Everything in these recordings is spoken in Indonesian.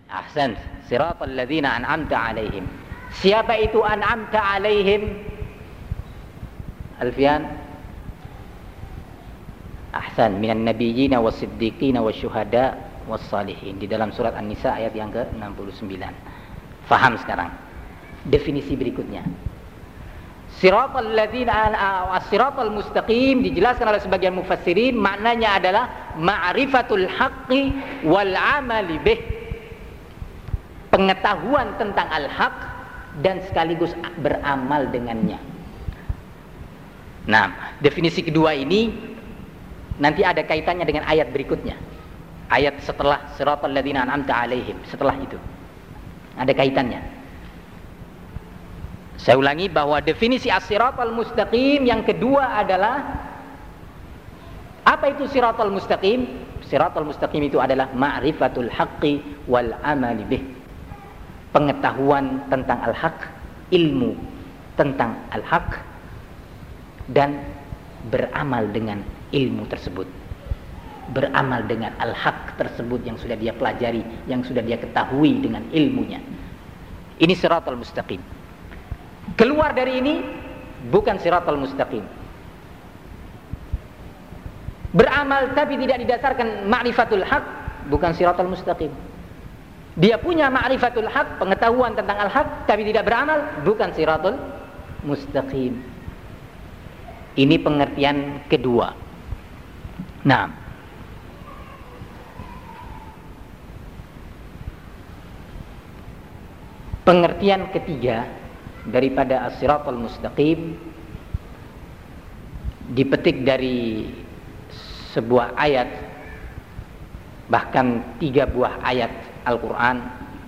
Ahsan. Siratal ladzina an'amta 'alaihim. Siapa itu an'amta 'alaihim? Alfian. Ahsan. Minan nabiyyin was-siddiqin wasyuhada was-salihin. Di dalam surat An-Nisa ayat yang ke-69. Faham sekarang definisi berikutnya. Siratal ladzina as-siratal mustaqim dijelaskan oleh sebagian mufassirin, maknanya adalah ma'rifatul haqqi wal 'amali bih. Pengetahuan tentang al-haq dan sekaligus beramal dengannya. Nah, definisi kedua ini nanti ada kaitannya dengan ayat berikutnya. Ayat setelah siratal ladzina an'amta 'alaihim, setelah itu ada kaitannya. Saya ulangi bahwa definisi as-siratal mustaqim yang kedua adalah apa itu siratal mustaqim? Siratal mustaqim itu adalah ma'rifatul haqqi wal 'amali bih. Pengetahuan tentang al-haq, ilmu tentang al-haq dan beramal dengan ilmu tersebut. Beramal dengan al-haq tersebut yang sudah dia pelajari, yang sudah dia ketahui dengan ilmunya. Ini siratal mustaqim. Keluar dari ini bukan siratal mustaqim. Beramal tapi tidak didasarkan ma'rifatul haq, bukan siratal mustaqim. Dia punya ma'rifatul haq, pengetahuan tentang al-haq, tapi tidak beramal, bukan siratal mustaqim. Ini pengertian kedua. Nah, pengertian ketiga daripada as-siratal mustaqim dipetik dari sebuah ayat, bahkan 3 buah ayat Al-Quran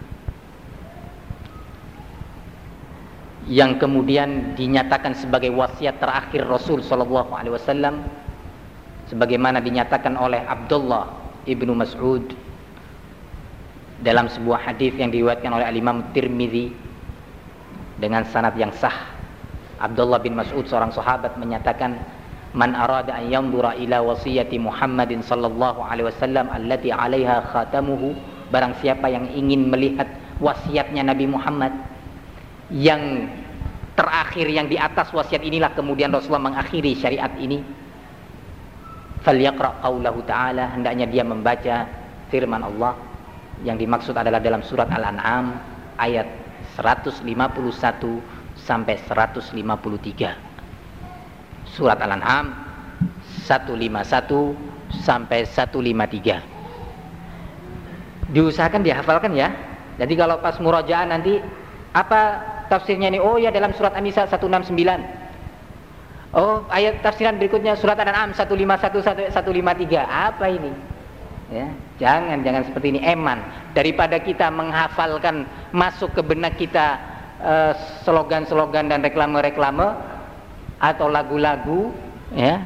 yang kemudian dinyatakan sebagai wasiat terakhir Rasul sallallahu alaihi wasallam, sebagaimana dinyatakan oleh Abdullah ibnu Mas'ud dalam sebuah hadis yang diriwayatkan oleh Imam Tirmidzi dengan sanad yang sah. Abdullah bin Mas'ud, seorang sahabat, menyatakan, "Man arada an yanzura ila wasiyati Muhammadin sallallahu alaihi wasallam allati 'alaiha khatamuhu." Barang siapa yang ingin melihat wasiatnya Nabi Muhammad yang terakhir, yang di atas wasiat inilah kemudian Rasulullah mengakhiri syariat ini, falyaqra qaulahu ta'ala, hendaknya dia membaca firman Allah yang dimaksud adalah dalam surat Al-An'am ayat 151 sampai 153. Surat Al-An'am 151 sampai 153. Diusahakan dihafalkan ya. Jadi kalau pas murajaah nanti apa tafsirnya ini? Oh ya, dalam surat An-Nisa 169. Oh, ayat tafsiran berikutnya surat Al-An'am 151 sampai 153. Apa ini? Ya, jangan seperti ini. Eman daripada kita menghafalkan masuk ke benak kita slogan-slogan dan reklame-reklame atau lagu-lagu, ya.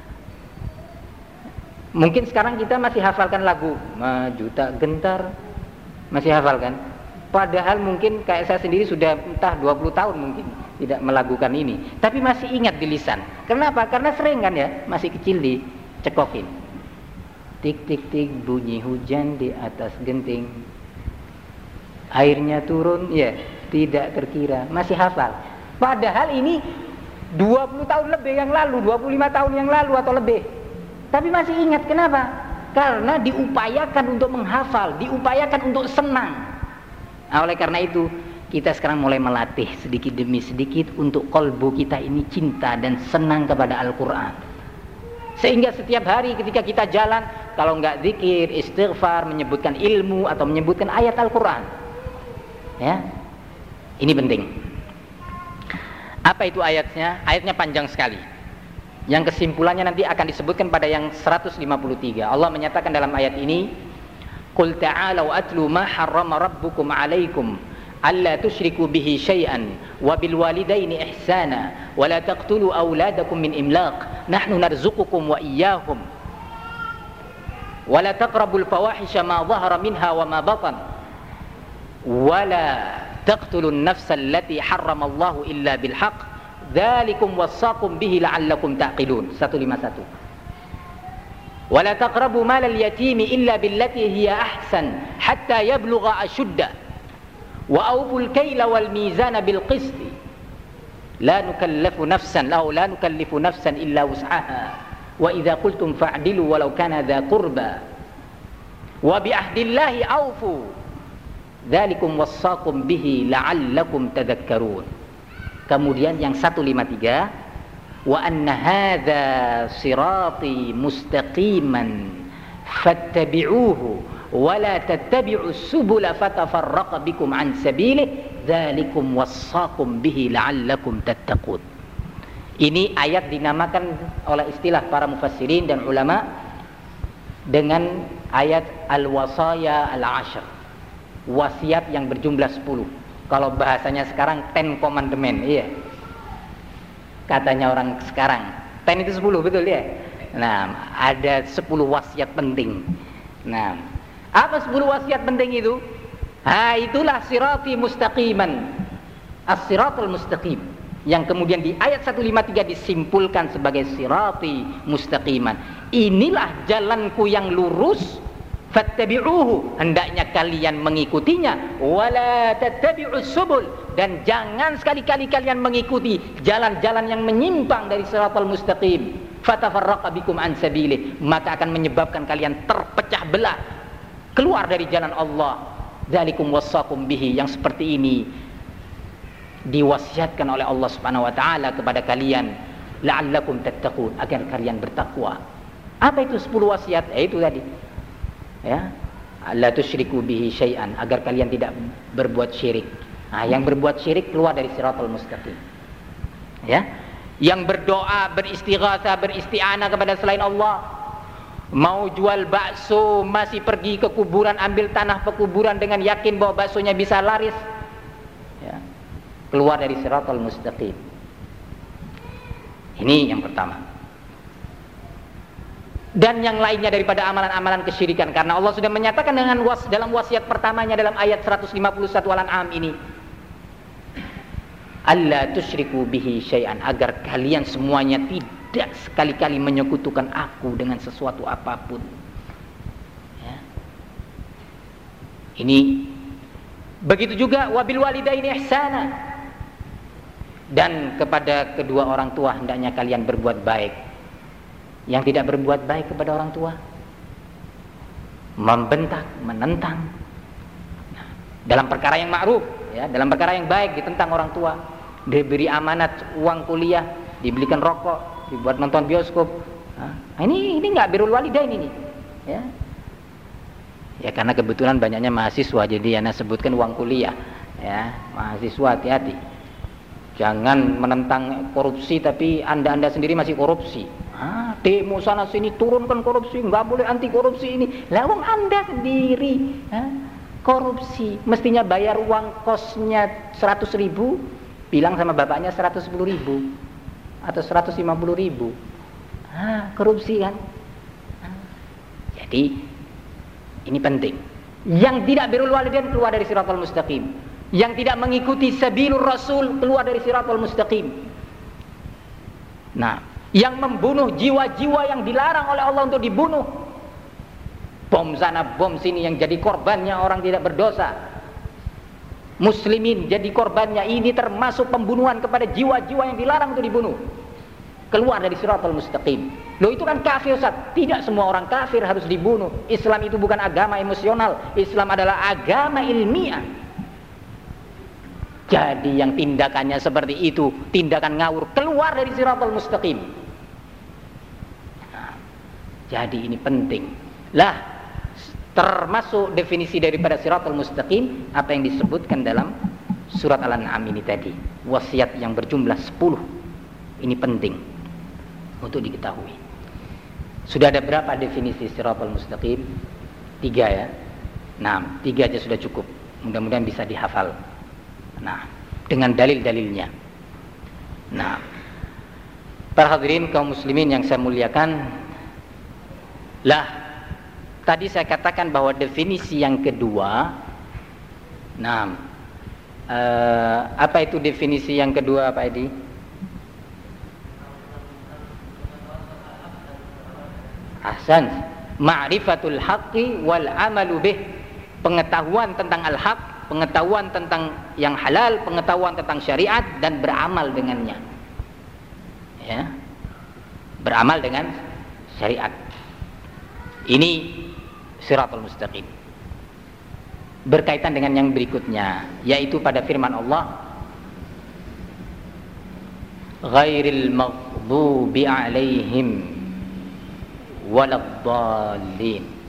Mungkin sekarang kita masih hafalkan lagu Maju Tak Gentar, masih hafalkan. Padahal mungkin kayak saya sendiri sudah entah 20 tahun mungkin tidak melakukan ini, tapi masih ingat di lisan. Kenapa? Karena sering kan ya, masih kecil dicekokin. Tik tik tik bunyi hujan di atas genting, airnya turun, ya tidak terkira. Masih hafal. Padahal ini 20 tahun lebih yang lalu, 25 tahun yang lalu atau lebih. Tapi masih ingat. Kenapa? Karena diupayakan untuk menghafal, diupayakan untuk senang. Nah, oleh karena itu kita sekarang mulai melatih sedikit demi sedikit untuk kolbu kita ini cinta dan senang kepada Al-Quran. Sehingga setiap hari ketika kita jalan, kalau enggak zikir, istighfar, menyebutkan ilmu atau menyebutkan ayat Al-Quran, ya, ini penting. Apa itu ayatnya? Ayatnya panjang sekali. Yang kesimpulannya nanti akan disebutkan pada yang 153. Allah menyatakan dalam ayat ini, "Qul ta'alu atlu ma harrama rabbukum 'alaikum alla tusyriku bihi syai'an wa bil walidaini ihsana wa la taqtulu auladakum min imlaq nahnu narzuqukum wa iyyahum wa la taqrabul fawahisha ma dhahara minha wa ma batan wa la taqtulun nafsa allati harramallahu illa bil haqq dzalikum wassaqum bihi la'allakum taqilun." 151. Wala taqrabu malal yatimi illa billati hiya ahsan hatta yablugha ashudda. Wa awful kaila wal mizana bil qisti. La nukallifu nafsan illa wus'aha. Wa idza qultum fa'dilu walau kana dha qurba. Wa bi ahdillahi awfu. Dzalikum wassaqum bihi la'allakum tadhakkarun. Kemudian yang 153, wa anna hadza sirati mustaqiman fattabi'uhu wa la tattabi'us subula fatafarraqa bikum an sabilihi dzalikum wassaqum bihi la'allakum tattaqun. Ini ayat dinamakan oleh istilah para mufassirin dan ulama dengan ayat al-wasaya al-ashr, wasiat yang berjumlah 10. Kalau bahasanya sekarang 10 commandment, iya. Katanya orang sekarang 10 itu 10, betul ya? Nah, ada 10 wasiat penting. Nah, apa 10 wasiat penting itu? Itulah sirati mustaqiman, as-siratul mustaqim, yang kemudian di ayat 153 disimpulkan sebagai sirati mustaqiman. Inilah jalanku yang lurus, fattabi'uhu, hendaknya kalian mengikutinya, wala tattabi'us subul, dan jangan sekali-kali kalian mengikuti jalan-jalan yang menyimpang dari siratal mustaqim, fatafarraqa bikum an sabilih, maka akan menyebabkan kalian terpecah belah keluar dari jalan Allah. Dzalikum wassaqum bihi, yang seperti ini diwasiatkan oleh Allah Subhanahu wa taala kepada kalian, la'allakum tattaqun, agar kalian bertakwa. Apa itu 10 wasiat? Itu tadi, ya, la tusyriku bihi syai'an, agar kalian tidak berbuat syirik. Yang berbuat syirik keluar dari siratal mustaqim. Ya, yang berdoa, beristighatsah, beristi'anah kepada selain Allah, mau jual bakso masih pergi ke kuburan ambil tanah pekuburan dengan yakin bahwa baksonya bisa laris, ya, keluar dari siratal mustaqim. Ini yang pertama. Dan yang lainnya daripada amalan-amalan kesyirikan, karena Allah sudah menyatakan dalam wasiat pertamanya dalam ayat 151 Al-An'am ini, alla tusyriku bihi syai'an, agar kalian semuanya tidak sekali-kali menyekutukan aku dengan sesuatu apapun. Ya. Ini begitu juga wabil walidaini ihsana, dan kepada kedua orang tua hendaknya kalian berbuat baik. Yang tidak berbuat baik kepada orang tua, membentak, menentang, dalam perkara yang ma'ruf, ya, dalam perkara yang baik ditentang orang tua, diberi amanat uang kuliah, dibelikan rokok, dibuat nonton bioskop. Ini nggak birrul walidain ini, ya. Ya karena kebetulan banyaknya mahasiswa, jadi anak sebutkan uang kuliah, ya. Mahasiswa hati-hati, jangan menentang korupsi tapi anda sendiri masih korupsi. Demo sana sini turunkan korupsi, nggak boleh anti korupsi ini. Lawang anda sendiri korupsi, mestinya bayar uang kosnya 100.000, bilang sama bapaknya 110.000 atau 150.000. Korupsi kan. Jadi ini penting. Yang tidak birrul walidain keluar dari siratal mustaqim, yang tidak mengikuti sabilur rasul keluar dari siratal mustaqim. Nah, yang membunuh jiwa-jiwa yang dilarang oleh Allah untuk dibunuh, bom sana bom sini, yang jadi korbannya orang tidak berdosa, muslimin jadi korbannya, ini termasuk pembunuhan kepada jiwa-jiwa yang dilarang untuk dibunuh, keluar dari siratal mustaqim. Loh, itu kan kafir, Ustaz. Tidak semua orang kafir harus dibunuh. Islam itu bukan agama emosional, Islam adalah agama ilmiah. Jadi yang tindakannya seperti itu, tindakan ngawur, keluar dari siratal mustaqim. Jadi ini penting. Lah, termasuk definisi daripada siratal mustaqim apa yang disebutkan dalam surat Al-An'am ini tadi, wasiat yang berjumlah 10. Ini penting untuk diketahui. Sudah ada berapa definisi siratal mustaqim? 3 ya. Nah, 3 aja sudah cukup. Mudah-mudahan bisa dihafal. Nah, dengan dalil-dalilnya. Nah, para hadirin kaum muslimin yang saya muliakan, lah, tadi saya katakan bahwa definisi yang kedua, nah, apa itu definisi yang kedua, Pak Edi? Ahsan. Ma'rifatul haqqi wal amalu bih. Pengetahuan tentang al-haq, pengetahuan tentang yang halal, pengetahuan tentang syariat, dan beramal dengannya. Ya. Beramal dengan syariat. Ini Shiratal Mustaqim. Berkaitan dengan yang berikutnya, yaitu pada firman Allah, ghairil maghdubi alaihim waladdallin.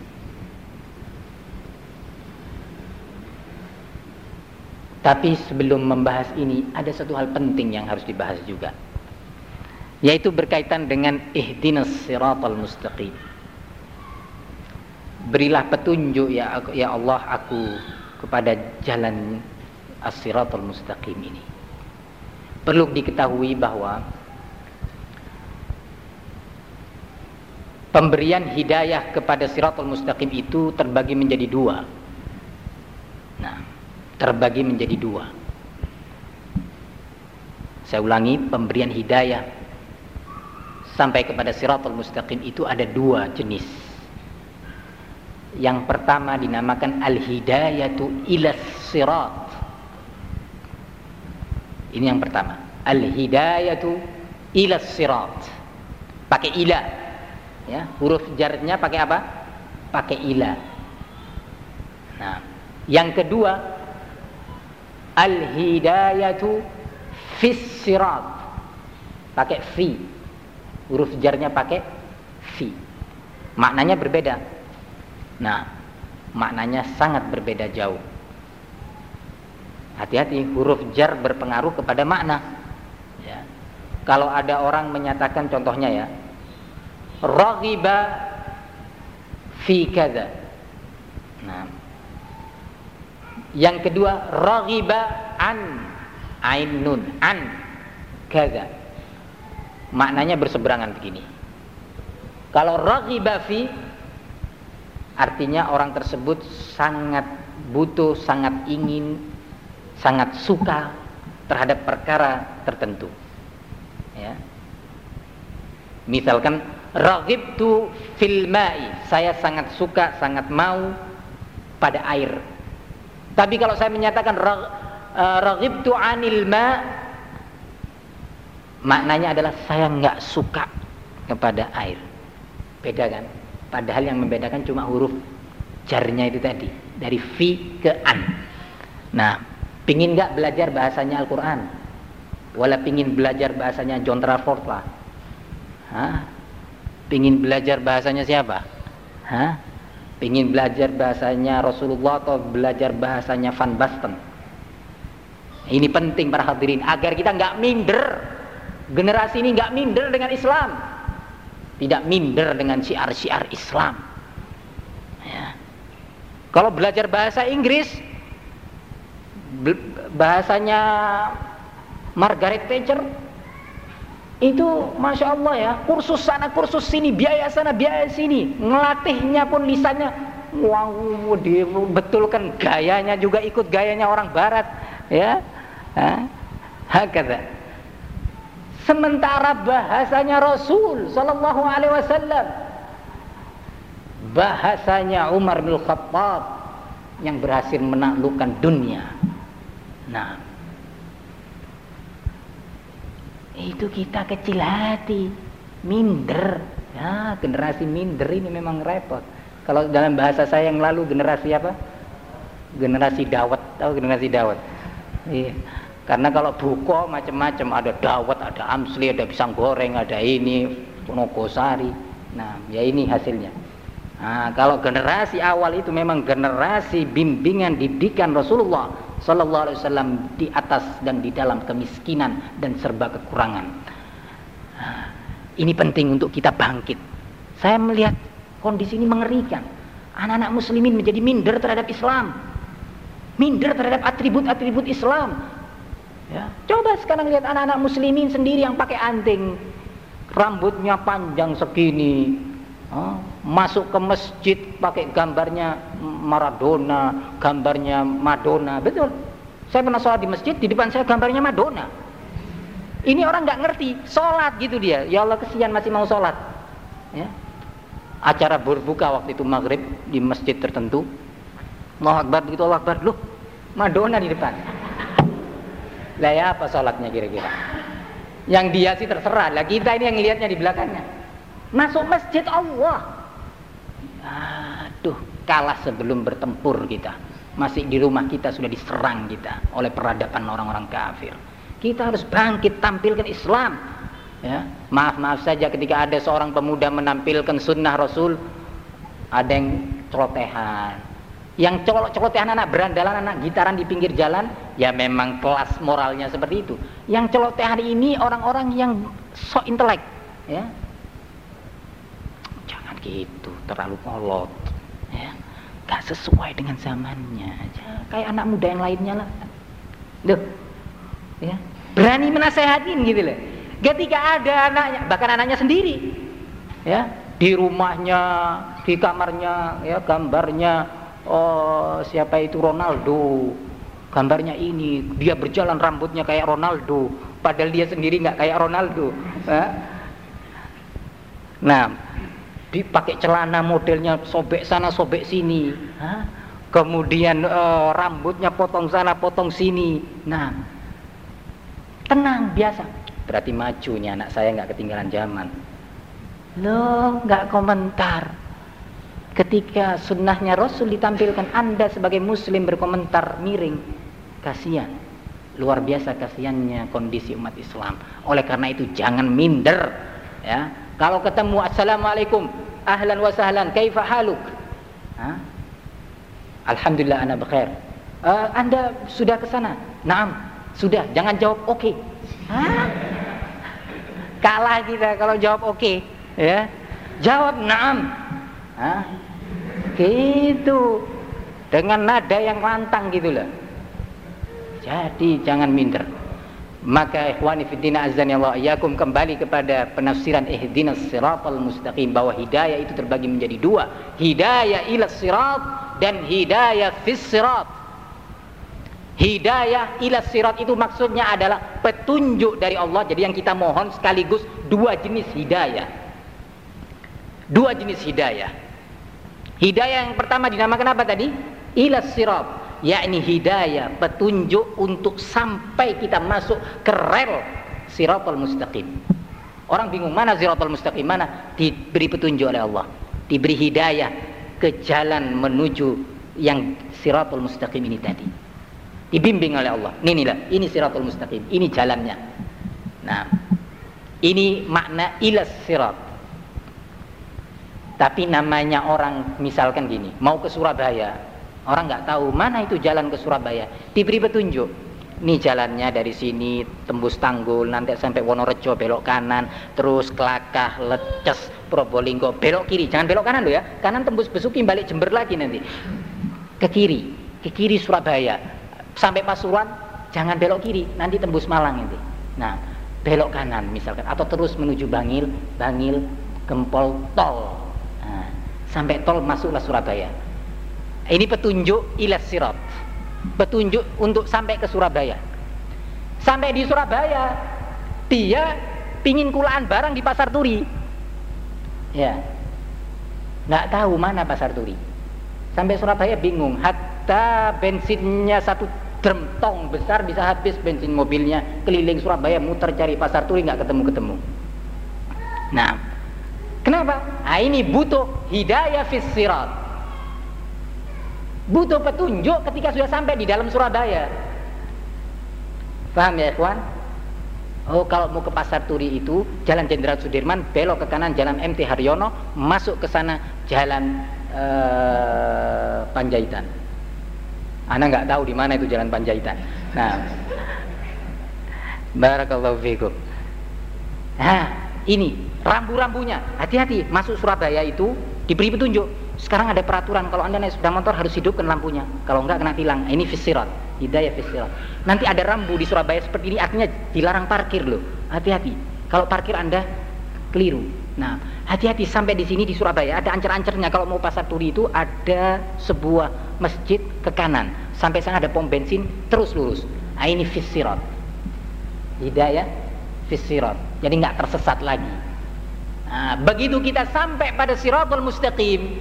Tapi sebelum membahas ini, ada satu hal penting yang harus dibahas juga, yaitu berkaitan dengan ihdinas siratal mustaqim. Berilah petunjuk ya Allah aku kepada jalan as-siratal mustaqim ini. Perlu diketahui bahwa pemberian hidayah kepada siratal mustaqim itu terbagi menjadi dua. Terbagi menjadi dua. Saya ulangi, pemberian hidayah sampai kepada siratal mustaqim itu ada dua jenis. Yang pertama dinamakan al-hidayatu ilas sirat. Ini yang pertama, al-hidayatu ilas sirat. Pakai ila. Ya, huruf jarnya pakai apa? Pakai ila. Nah, yang kedua, al-hidayatu fis sirat. Pakai fi. Huruf jarnya pakai fi. Maknanya berbeda. Nah, maknanya sangat berbeda jauh. Hati-hati, huruf jar berpengaruh kepada makna. Ya. Kalau ada orang menyatakan, contohnya ya, raghiba fi kadza. Nah, yang kedua, raghiba an ainun an kadza. Maknanya berseberangan begini. Kalau raghiba fi, artinya orang tersebut sangat butuh, sangat ingin, sangat suka terhadap perkara tertentu. Ya. Misalkan raghibtu fil ma'i, saya sangat suka, sangat mau pada air. Tapi kalau saya menyatakan raghibtu anil ma', maknanya adalah saya enggak suka kepada air. Beda kan? Padahal yang membedakan cuma huruf jarnya itu tadi, dari fi ke an. Nah, pingin nggak belajar bahasanya Al-Quran? Wala pingin belajar bahasanya John Travolta? Hah? Pingin belajar bahasanya siapa? Hah? Pingin belajar bahasanya Rasulullah atau belajar bahasanya Van Basten? Ini penting para hadirin, agar kita nggak minder. Generasi ini nggak minder dengan Islam, tidak minder dengan syiar-syiar Islam. Ya. Kalau belajar bahasa Inggris, bahasanya Margaret Thatcher, itu Masya Allah ya, kursus sana kursus sini, biaya sana biaya sini, ngelatihnya pun lisannya, wow, dibetulkan gayanya juga ikut gayanya orang Barat, ya, hakada. Sementara bahasanya Rasul Sallallahu Alaihi Wasallam, bahasanya Umar bin Khattab yang berhasil menaklukkan dunia. Nah, itu kita kecil hati, minder. Ya, generasi minder ini memang repot. Kalau dalam bahasa saya yang lalu, generasi apa? Generasi dawet. Tahu generasi dawet? Iya. Karena kalau buko macam-macam, ada dawet, ada amsli, ada pisang goreng, ada ini, nogosari. Nah, ya ini hasilnya. Nah, kalau generasi awal itu memang generasi bimbingan didikan Rasulullah Sallallahu Alaihi Wasallam di atas dan di dalam kemiskinan dan serba kekurangan. Nah, ini penting untuk kita bangkit. Saya melihat kondisi ini mengerikan. Anak-anak muslimin menjadi minder terhadap Islam, minder terhadap atribut-atribut Islam. Ya, coba sekarang lihat anak-anak muslimin sendiri yang pakai anting, rambutnya panjang segini, masuk ke masjid pakai gambarnya Maradona, gambarnya Madonna. Betul, saya pernah sholat di masjid, di depan saya gambarnya Madonna. Ini orang nggak ngerti sholat gitu dia. Ya Allah, kesian masih mau sholat. Ya. acara berbuka waktu itu maghrib di masjid tertentu. Allahu Akbar, begitu Allahu Akbar, loh Madonna di depan. Lah ya apa sholatnya kira-kira? Yang dia sih terserah, lah kita ini yang lihatnya di belakangnya. Masuk masjid Allah. Aduh, kalah sebelum bertempur kita. Masih di rumah kita sudah diserang kita oleh peradaban orang-orang kafir. Kita harus bangkit tampilkan Islam. Ya, maaf saja ketika ada seorang pemuda menampilkan sunnah Rasul, ada yang celotehan. Yang celotehan anak berandalan, anak gitaran di pinggir jalan, ya memang kelas moralnya seperti itu. Yang celotehan ini orang-orang yang sok intelek, ya. Jangan gitu, terlalu kolot, ya. Gak sesuai dengan zamannya aja. Kayak anak muda yang lainnya lah. Loh, ya. Berani menasehatin gitu loh. Ketika ada anaknya, bahkan anaknya sendiri, ya, di rumahnya, di kamarnya, ya, gambarnya. Oh, siapa itu Ronaldo, gambarnya ini, dia berjalan rambutnya kayak Ronaldo, padahal dia sendiri nggak kayak Ronaldo. Nah, dipakai celana modelnya sobek sana sobek sini, kemudian rambutnya potong sana potong sini. Nah, tenang biasa, berarti maju nih anak saya, nggak ketinggalan zaman. Loh, nggak komentar. Ketika sunnahnya Rasul ditampilkan, Anda sebagai muslim berkomentar miring. Kasihan, luar biasa kasihannya kondisi umat Islam. Oleh karena itu jangan minder, ya. Kalau ketemu assalamualaikum, ahlan wa sahlan, kaifa haluk? Alhamdulillah ana bikhair. Anda sudah ke sana? Naam, sudah. Jangan jawab oke. Kalah kita kalau jawab oke, ya. Jawab naam. Gitu, dengan nada yang lantang gitu loh. Jadi jangan minder. Maka ikhwani fiddina azani Allah iyyakum, kembali kepada penafsiran ihdinas siratal mustaqim, bahwa hidayah itu terbagi menjadi dua, hidayah ila sirat dan hidayah fis sirat. Hidayah ila sirat itu maksudnya adalah petunjuk dari Allah. Jadi yang kita mohon sekaligus dua jenis hidayah. Dua jenis hidayah. Hidayah yang pertama dinamakan apa tadi? Ila sirat, yakni hidayah petunjuk untuk sampai kita masuk ke rel siratal mustaqim. Orang bingung, mana siratal mustaqim, mana? Diberi petunjuk oleh Allah, diberi hidayah ke jalan menuju yang siratal mustaqim ini tadi. Dibimbing oleh Allah. Ini siratal mustaqim, ini jalannya. Nah, ini makna ila sirat. Tapi namanya orang, misalkan gini, mau ke Surabaya, orang nggak tahu mana itu jalan ke Surabaya, diberi petunjuk. Ini jalannya dari sini tembus Tanggul, nanti sampai Wonorejo belok kanan, terus Kelakah, Leces, Probolinggo belok kiri, jangan belok kanan loh ya, kanan tembus Besuki balik Jember lagi nanti. Ke kiri Surabaya, sampai Pasuruan jangan belok kiri, nanti tembus Malang nanti. Nah, belok kanan misalkan, atau terus menuju Bangil, Gempol, tol. Sampai tol masuklah Surabaya. Ini petunjuk ila sirat, petunjuk untuk sampai ke Surabaya. Sampai di Surabaya, dia pingin kulaan barang di Pasar Turi, ya, nggak tahu mana Pasar Turi. Sampai Surabaya bingung, hatta bensinnya 1 drum tong besar bisa habis bensin mobilnya, keliling Surabaya muter cari Pasar Turi nggak ketemu. Nah, kenapa? Ini butuh hidayah fis sirat. Butuh petunjuk ketika sudah sampai di dalam Surabaya. Paham ya ikhwan? Oh, kalau mau ke Pasar Turi itu Jalan Jenderal Sudirman, belok ke kanan Jalan MT Haryono, masuk ke sana Jalan Panjaitan. Ana nggak tahu di mana itu Jalan Panjaitan. Nah, barakallahu fikum. Nah, ini rambu-rambunya, hati-hati masuk Surabaya itu diberi petunjuk. Sekarang ada peraturan, kalau Anda naik sepeda motor harus hidupkan lampunya, kalau enggak kena tilang. Ini fisirat, hidayah fisirat. Nanti ada rambu di Surabaya seperti ini, artinya dilarang parkir loh. Hati-hati, kalau parkir Anda keliru. Nah, hati-hati sampai di sini di Surabaya ada ancer-ancernya. Kalau mau Pasar Turi itu ada sebuah masjid ke kanan, sampai sana ada pom bensin, terus lurus. Nah, ini fisirat, hidayah fisirat. Jadi nggak tersesat lagi. Nah, begitu kita sampai pada siratal mustaqim,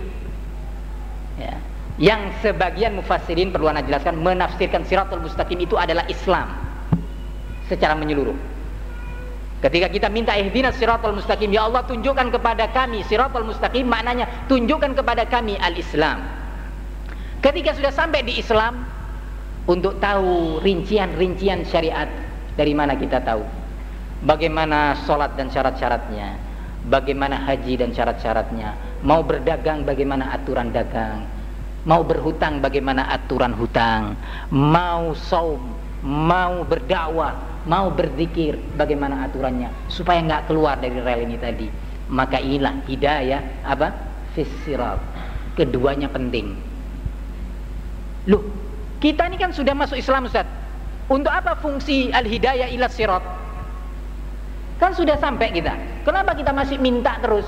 ya, yang sebagian mufassirin perlu anda jelaskan menafsirkan siratal mustaqim itu adalah Islam secara menyeluruh. Ketika kita minta ihdinas siratal mustaqim, ya Allah tunjukkan kepada kami siratal mustaqim, maknanya tunjukkan kepada kami al-Islam. Ketika sudah sampai di Islam, untuk tahu rincian-rincian syariat, dari mana kita tahu? Bagaimana sholat dan syarat-syaratnya, bagaimana haji dan syarat-syaratnya, mau berdagang bagaimana aturan dagang, mau berhutang bagaimana aturan hutang, mau saum, mau berdakwah, mau berzikir bagaimana aturannya, supaya nggak keluar dari rel ini tadi. Maka inilah hidayah apa? Fis-sirat. Keduanya penting. Loh, kita ini kan sudah masuk Islam, Ustaz. Untuk apa fungsi al-hidayah ila sirat? Kan sudah sampai kita. Kenapa kita masih minta terus?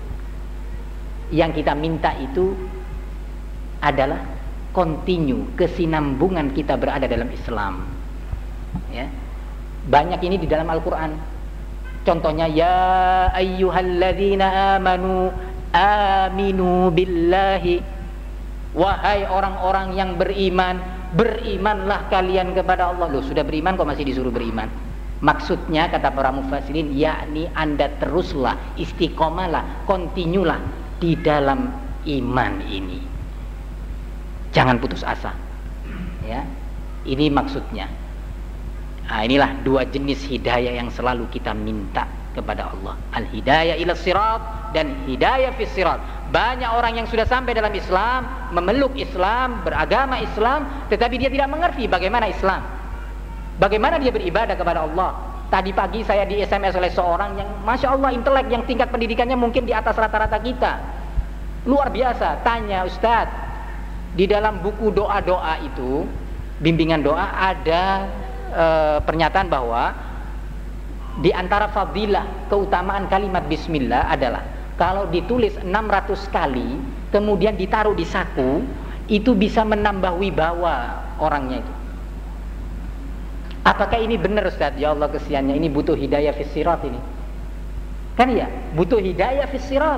Yang kita minta itu adalah continue, kesinambungan kita berada dalam Islam. Ya. Banyak ini di dalam Al-Quran. Contohnya, ya ayyuhalladzina amanu aminu billahi. Wahai orang-orang yang beriman, berimanlah kalian kepada Allah. Loh, sudah beriman kok masih disuruh beriman? Maksudnya kata para mufassirin, yakni anda teruslah, istiqomalah, kontinulah di dalam iman ini. Jangan putus asa. Ya, ini maksudnya. Nah, inilah dua jenis hidayah yang selalu kita minta kepada Allah. Al-hidayah ila sirat dan hidayah fis sirat. Banyak orang yang sudah sampai dalam Islam, memeluk Islam, beragama Islam, tetapi dia tidak mengerti bagaimana Islam, bagaimana dia beribadah kepada Allah. Tadi pagi saya di SMS oleh seorang yang Masya Allah intelek, yang tingkat pendidikannya mungkin di atas rata-rata kita, luar biasa. Tanya, Ustaz, di dalam buku doa-doa itu, bimbingan doa, ada pernyataan bahwa di antara fadilah keutamaan kalimat bismillah adalah kalau ditulis 600 kali kemudian ditaruh di saku, itu bisa menambah wibawa orangnya itu. Apakah ini benar, Ustaz? Ya Allah kesiannya, ini butuh hidayah fis sirat ini. Kan ya, butuh hidayah fis sirat.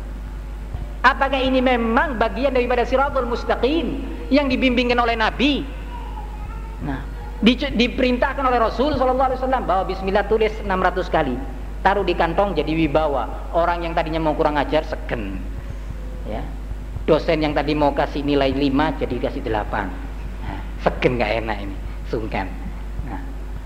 Apakah ini memang bagian daripada siratul mustaqim yang dibimbingkan oleh Nabi? Nah, diperintahkan oleh Rasul SAW bahwa bismillah tulis 600 kali, taruh di kantong jadi wibawa. Orang yang tadinya mau kurang ajar segen, ya. Dosen yang tadi mau kasih nilai 5 jadi kasih 8. Nah, segen gak enak ini, sungkan. Nah,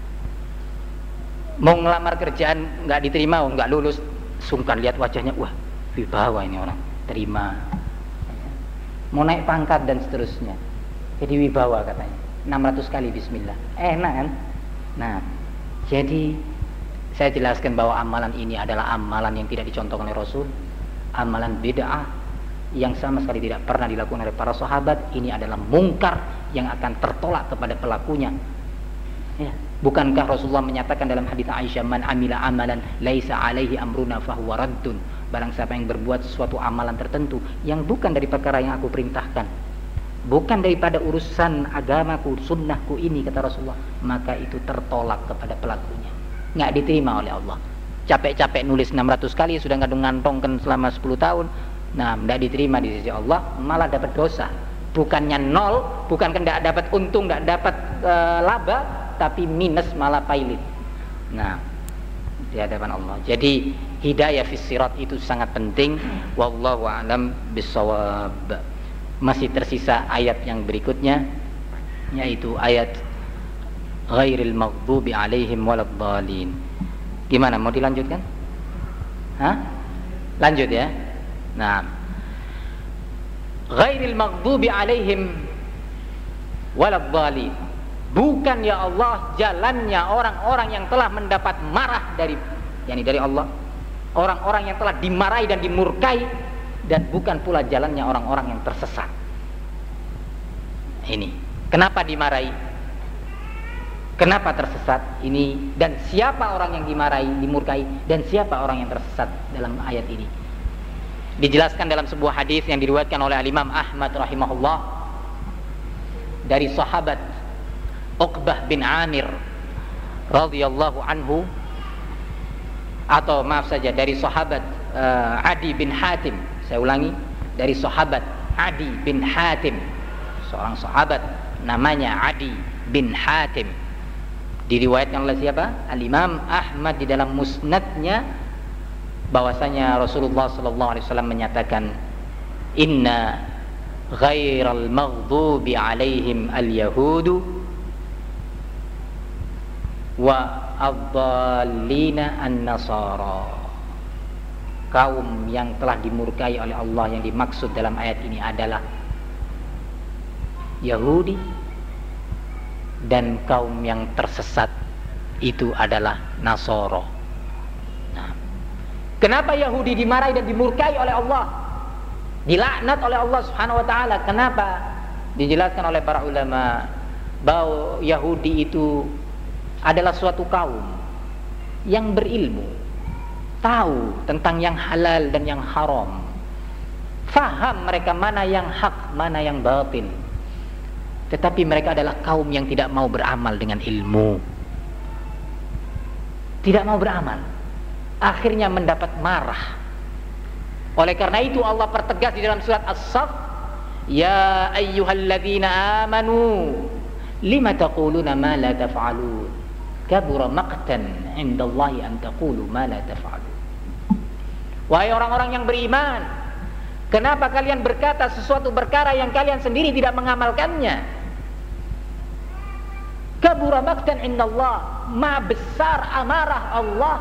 mau ngelamar kerjaan nggak diterima, nggak lulus, sungkan lihat wajahnya, wah wibawa ini orang, terima. Mau naik pangkat dan seterusnya, jadi wibawa katanya. 600 kali bismillah, enak kan? Nah, jadi saya jelaskan bahwa amalan ini adalah amalan yang tidak dicontohkan oleh Rasul, amalan bid'ah yang sama sekali tidak pernah dilakukan oleh para sahabat. Ini adalah mungkar yang akan tertolak kepada pelakunya. Ya. Bukankah Rasulullah menyatakan dalam hadits Aisyah, man amila amalan laisa alaihi amruna fahuwa raddun. Barang siapa yang berbuat sesuatu amalan tertentu yang bukan dari perkara yang aku perintahkan, bukan daripada urusan agamaku, sunnahku ini, kata Rasulullah, maka itu tertolak kepada pelakunya, nggak diterima oleh Allah. Capek-capek nulis 600 kali, sudah ngantongkan selama 10 tahun, nah nggak diterima di sisi Allah, malah dapat dosa. Bukannya nol, bukan tidak dapat untung, tidak dapat laba, tapi minus, malah pailit. Nah, di hadapan Allah. Jadi hidayah fis sirat itu sangat penting. Wallahu a'lam bissawab. Masih tersisa ayat yang berikutnya, yaitu ayat ghairil maghdubi alaihim waladdallin. Gimana, mau dilanjutkan? Hah? Lanjut ya. Nah, ghairil maghdubi alaihim waladdallin, bukan ya Allah jalannya orang-orang yang telah mendapat marah dari Allah, orang-orang yang telah dimarahi dan dimurkai, dan bukan pula jalannya orang-orang yang tersesat. Ini kenapa dimarahi, kenapa tersesat ini, dan siapa orang yang dimarahi, dimurkai, dan siapa orang yang tersesat dalam ayat ini. Dijelaskan dalam sebuah hadis yang diriwayatkan oleh Imam Ahmad rahimahullah dari sahabat Uqbah bin Amir radhiyallahu anhu, atau maaf saja, dari sahabat Adi bin Hatim. Saya ulangi, dari sahabat Adi bin Hatim, seorang sahabat namanya Adi bin Hatim. Diriwayatkan oleh siapa? Al-Imam Ahmad di dalam musnadnya, bahwasanya Rasulullah sallallahu alaihi wasallam menyatakan, inna ghairal maghdubi alaihim al-yahudu wa ad-dallina an-nasara. Kaum yang telah dimurkai oleh Allah yang dimaksud dalam ayat ini adalah Yahudi, dan kaum yang tersesat itu adalah Nasara. Nah, kenapa Yahudi dimarahi dan dimurkai oleh Allah, dilaknat oleh Allah Subhanahu wa taala? Kenapa? Dijelaskan oleh para ulama bahwa Yahudi itu adalah suatu kaum yang berilmu, tahu tentang yang halal dan yang haram, faham mereka mana yang hak, mana yang batil. Tetapi mereka adalah kaum yang tidak mau beramal dengan ilmu, tidak mau beramal, akhirnya mendapat marah. Oleh karena itu Allah pertegas di dalam surat As-Saff, ya ayyuhalladzina amanu lima taquluna ma la taf'alun kabura maqtan 'indallahi an taqulu ma la taf'alun. Wahai orang-orang yang beriman, kenapa kalian berkata sesuatu perkara yang kalian sendiri tidak mengamalkannya? Kabura maqtan 'indallah, ma besar amarah Allah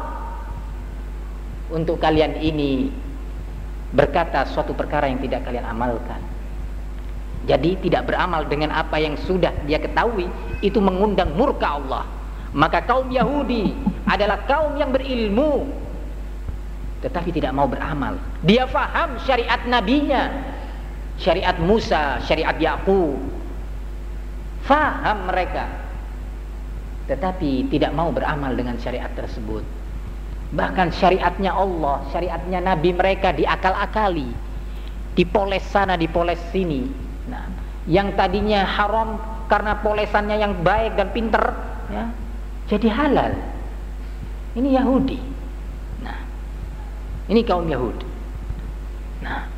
untuk kalian ini berkata suatu perkara yang tidak kalian amalkan. Jadi tidak beramal dengan apa yang sudah dia ketahui, itu mengundang murka Allah. Maka kaum Yahudi adalah kaum yang berilmu tetapi tidak mau beramal. Dia faham syariat nabinya, syariat Musa, syariat Yakub, faham mereka, tetapi tidak mau beramal dengan syariat tersebut. Bahkan syariatnya Allah, syariatnya Nabi mereka diakal-akali, dipoles sana, dipoles sini. Nah, yang tadinya haram karena polesannya yang baik dan pinter, ya, jadi halal. Ini Yahudi. Nah, ini kaum Yahudi. Nah,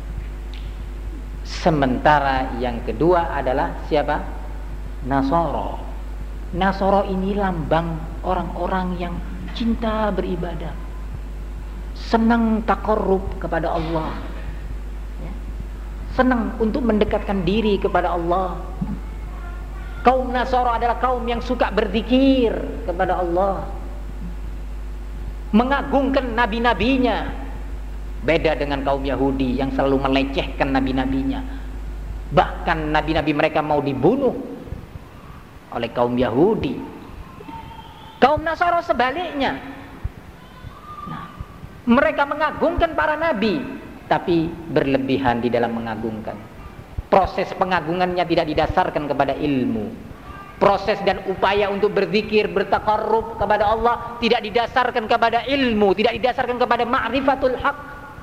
sementara yang kedua adalah siapa? Nasara. Nasara ini lambang orang-orang yang cinta beribadah, senang taqarrub kepada Allah, ya, senang untuk mendekatkan diri kepada Allah. Kaum Nasara adalah kaum yang suka berzikir kepada Allah, mengagungkan nabi-nabinya. Beda dengan kaum Yahudi yang selalu melecehkan nabi-nabinya. Bahkan nabi-nabi mereka mau dibunuh oleh kaum Yahudi. Kaum Nasara sebaliknya. Nah, mereka mengagungkan para nabi, tapi berlebihan di dalam mengagungkan. Proses pengagungannya tidak didasarkan kepada ilmu. Proses dan upaya untuk berzikir, bertaqarrub kepada Allah tidak didasarkan kepada ilmu, tidak didasarkan kepada ma'rifatul haq.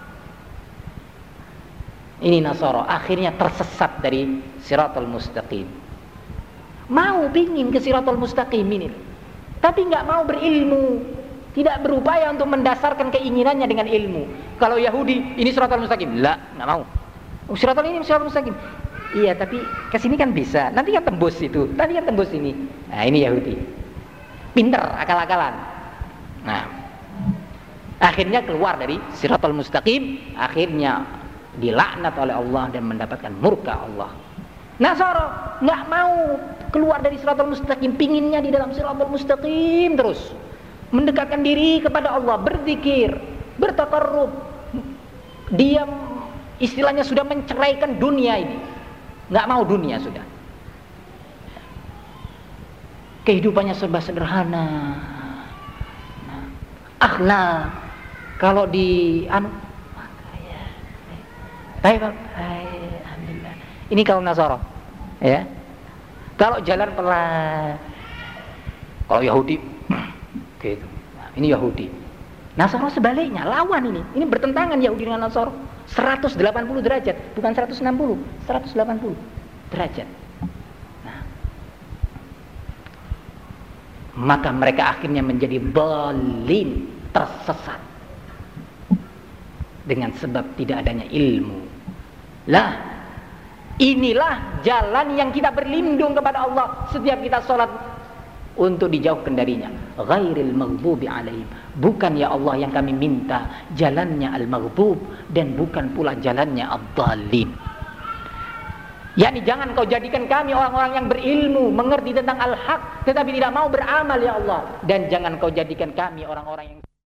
Ini Nasara akhirnya tersesat dari siratal mustaqim. Mau pingin ke siratal mustaqim ini, tapi nggak mau berilmu, tidak berupaya untuk mendasarkan keinginannya dengan ilmu. Kalau Yahudi, ini siratal mustaqim, lah, nggak mau. Siratal ini siratal mustaqim. Iya, tapi kesini kan bisa. Nanti kan tembus itu, nanti kan tembus ini. Nah, ini Yahudi, pinter, akal-akalan. Nah, akhirnya keluar dari siratal mustaqim, akhirnya dilaknat oleh Allah dan mendapatkan murka Allah. Nasara nggak mau keluar dari siratal mustaqim, pinginnya di dalam siratal mustaqim terus, mendekatkan diri kepada Allah, berzikir, bertaqarrub. Dia istilahnya sudah menceraikan dunia ini, nggak mau dunia sudah. Kehidupannya serba sederhana, akhlak kalau di baik, alhamdulillah. Ini kaum Nasara, ya. Kalau jalan pelan, kalau Yahudi, gitu. Nah, ini Yahudi. Nasara sebaliknya, lawan ini. Ini bertentangan Yahudi dengan Nasara. 180 derajat, bukan 160, 180 derajat. Nah, maka mereka akhirnya menjadi dhalin, tersesat. dengan sebab tidak adanya ilmu. Lah, inilah jalan yang kita berlindung kepada Allah setiap kita sholat untuk dijauhkan darinya. Ghairil maghdubi alaihim, bukan ya Allah yang kami minta jalannya al-maghdub, dan bukan pula jalannya ad-dallin. yakni jangan kau jadikan kami orang-orang yang berilmu, mengerti tentang al-haq tetapi tidak mau beramal ya Allah, dan jangan kau jadikan kami orang-orang yang